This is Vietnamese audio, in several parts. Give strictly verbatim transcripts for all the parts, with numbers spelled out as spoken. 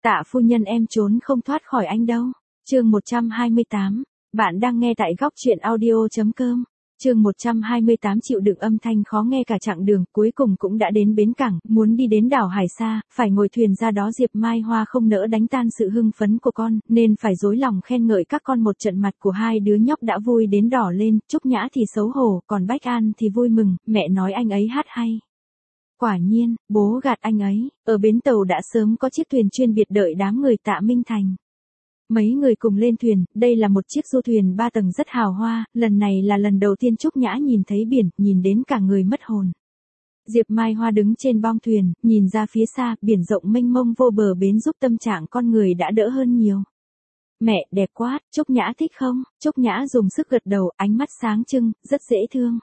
Tạ phu nhân em trốn không thoát khỏi anh đâu. Chương một trăm hai mươi tám. Bạn đang nghe tại góc truyện audio chấm com. Chương một trăm hai mươi tám chịu đựng âm thanh khó nghe cả chặng đường, cuối cùng cũng đã đến bến cảng, muốn đi đến đảo Hải Sa, phải ngồi thuyền ra đó. Diệp Mai Hoa không nỡ đánh tan sự hưng phấn của con, nên phải dối lòng khen ngợi các con một trận. Mặt của hai đứa nhóc đã vui đến đỏ lên, Trúc Nhã thì xấu hổ, còn Bách An thì vui mừng, mẹ nói anh ấy hát hay. Quả nhiên, bố gạt anh ấy, ở bến tàu đã sớm có chiếc thuyền chuyên biệt đợi đám người Tạ Minh Thành. Mấy người cùng lên thuyền, đây là một chiếc du thuyền ba tầng rất hào hoa, lần này là lần đầu tiên Trúc Nhã nhìn thấy biển, nhìn đến cả người mất hồn. Diệp Mai Hoa đứng trên bong thuyền, nhìn ra phía xa, biển rộng mênh mông vô bờ bến giúp tâm trạng con người đã đỡ hơn nhiều. Mẹ, đẹp quá, Trúc Nhã thích không? Trúc Nhã dùng sức gật đầu, ánh mắt sáng trưng, rất dễ thương.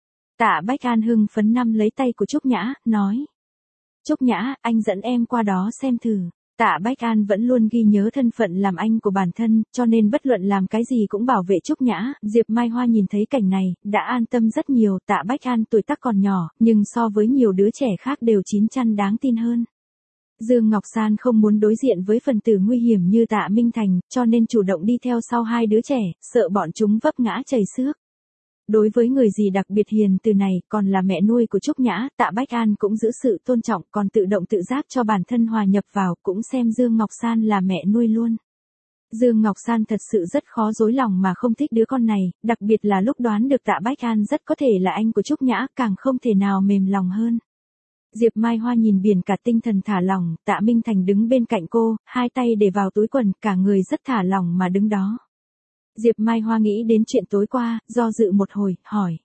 Tạ Bách An hưng phấn nắm lấy tay của Trúc Nhã, nói. Trúc Nhã, anh dẫn em qua đó xem thử. Tạ Bách An vẫn luôn ghi nhớ thân phận làm anh của bản thân, cho nên bất luận làm cái gì cũng bảo vệ Trúc Nhã. Diệp Mai Hoa nhìn thấy cảnh này, đã an tâm rất nhiều. Tạ Bách An tuổi tác còn nhỏ, nhưng so với nhiều đứa trẻ khác đều chín chắn đáng tin hơn. Dương Ngọc San không muốn đối diện với phần tử nguy hiểm như Tạ Minh Thành, cho nên chủ động đi theo sau hai đứa trẻ, sợ bọn chúng vấp ngã chảy xước. Đối với người gì đặc biệt hiền từ này, còn là mẹ nuôi của Trúc Nhã, Tạ Bách An cũng giữ sự tôn trọng, còn tự động tự giác cho bản thân hòa nhập vào, cũng xem Dương Ngọc San là mẹ nuôi luôn. Dương Ngọc San thật sự rất khó dối lòng mà không thích đứa con này, đặc biệt là lúc đoán được Tạ Bách An rất có thể là anh của Trúc Nhã, càng không thể nào mềm lòng hơn. Diệp Mai Hoa nhìn biển cả tinh thần thả lỏng, Tạ Minh Thành đứng bên cạnh cô, hai tay để vào túi quần, cả người rất thả lỏng mà đứng đó. Diệp Mai Hoa nghĩ đến chuyện tối qua, do dự một hồi, hỏi.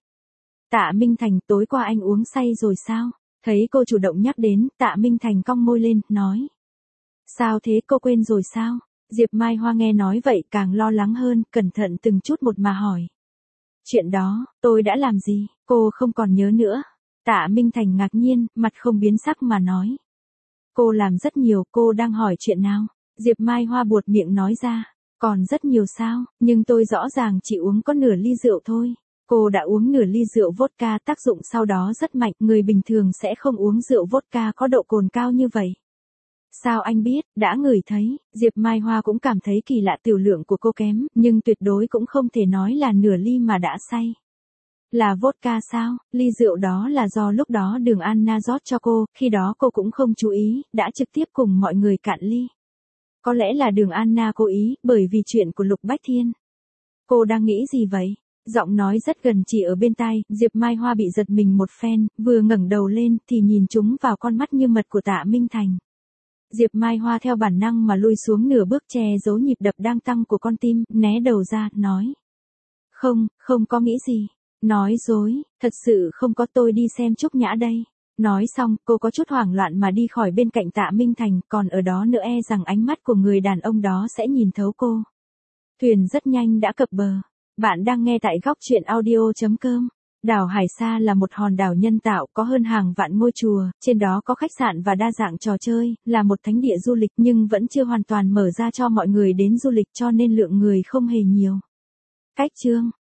Tạ Minh Thành, tối qua anh uống say rồi sao? Thấy cô chủ động nhắc đến, Tạ Minh Thành cong môi lên, nói. Sao thế, cô quên rồi sao? Diệp Mai Hoa nghe nói vậy càng lo lắng hơn, cẩn thận từng chút một mà hỏi. Chuyện đó, tôi đã làm gì, cô không còn nhớ nữa. Tạ Minh Thành ngạc nhiên, mặt không biến sắc mà nói. Cô làm rất nhiều, cô đang hỏi chuyện nào? Diệp Mai Hoa buột miệng nói ra. Còn rất nhiều sao, nhưng tôi rõ ràng chỉ uống có nửa ly rượu thôi. Cô đã uống nửa ly rượu vodka, tác dụng sau đó rất mạnh, người bình thường sẽ không uống rượu vodka có độ cồn cao như vậy. Sao anh biết, đã ngửi thấy, Diệp Mai Hoa cũng cảm thấy kỳ lạ, tiểu lượng của cô kém, nhưng tuyệt đối cũng không thể nói là nửa ly mà đã say. Là vodka sao, ly rượu đó là do lúc đó Đường Anna rót cho cô, khi đó cô cũng không chú ý, đã trực tiếp cùng mọi người cạn ly. Có lẽ là Đường Anna cố ý, bởi vì chuyện của Lục Bách Thiên. Cô đang nghĩ gì vậy? Giọng nói rất gần chỉ ở bên tai, Diệp Mai Hoa bị giật mình một phen, vừa ngẩng đầu lên thì nhìn chúng vào con mắt như mật của Tạ Minh Thành. Diệp Mai Hoa theo bản năng mà lùi xuống nửa bước, che giấu nhịp đập đang tăng của con tim, né đầu ra, nói. Không, không có nghĩ gì. Nói dối, thật sự không có, tôi đi xem Trúc Nhã đây. Nói xong, cô có chút hoảng loạn mà đi khỏi bên cạnh Tạ Minh Thành, còn ở đó nữa e rằng ánh mắt của người đàn ông đó sẽ nhìn thấu cô. Thuyền rất nhanh đã cập bờ. Bạn đang nghe tại góc truyện audio chấm com. Đảo Hải Sa là một hòn đảo nhân tạo, có hơn hàng vạn ngôi chùa, trên đó có khách sạn và đa dạng trò chơi, là một thánh địa du lịch nhưng vẫn chưa hoàn toàn mở ra cho mọi người đến du lịch, cho nên lượng người không hề nhiều. Cách chương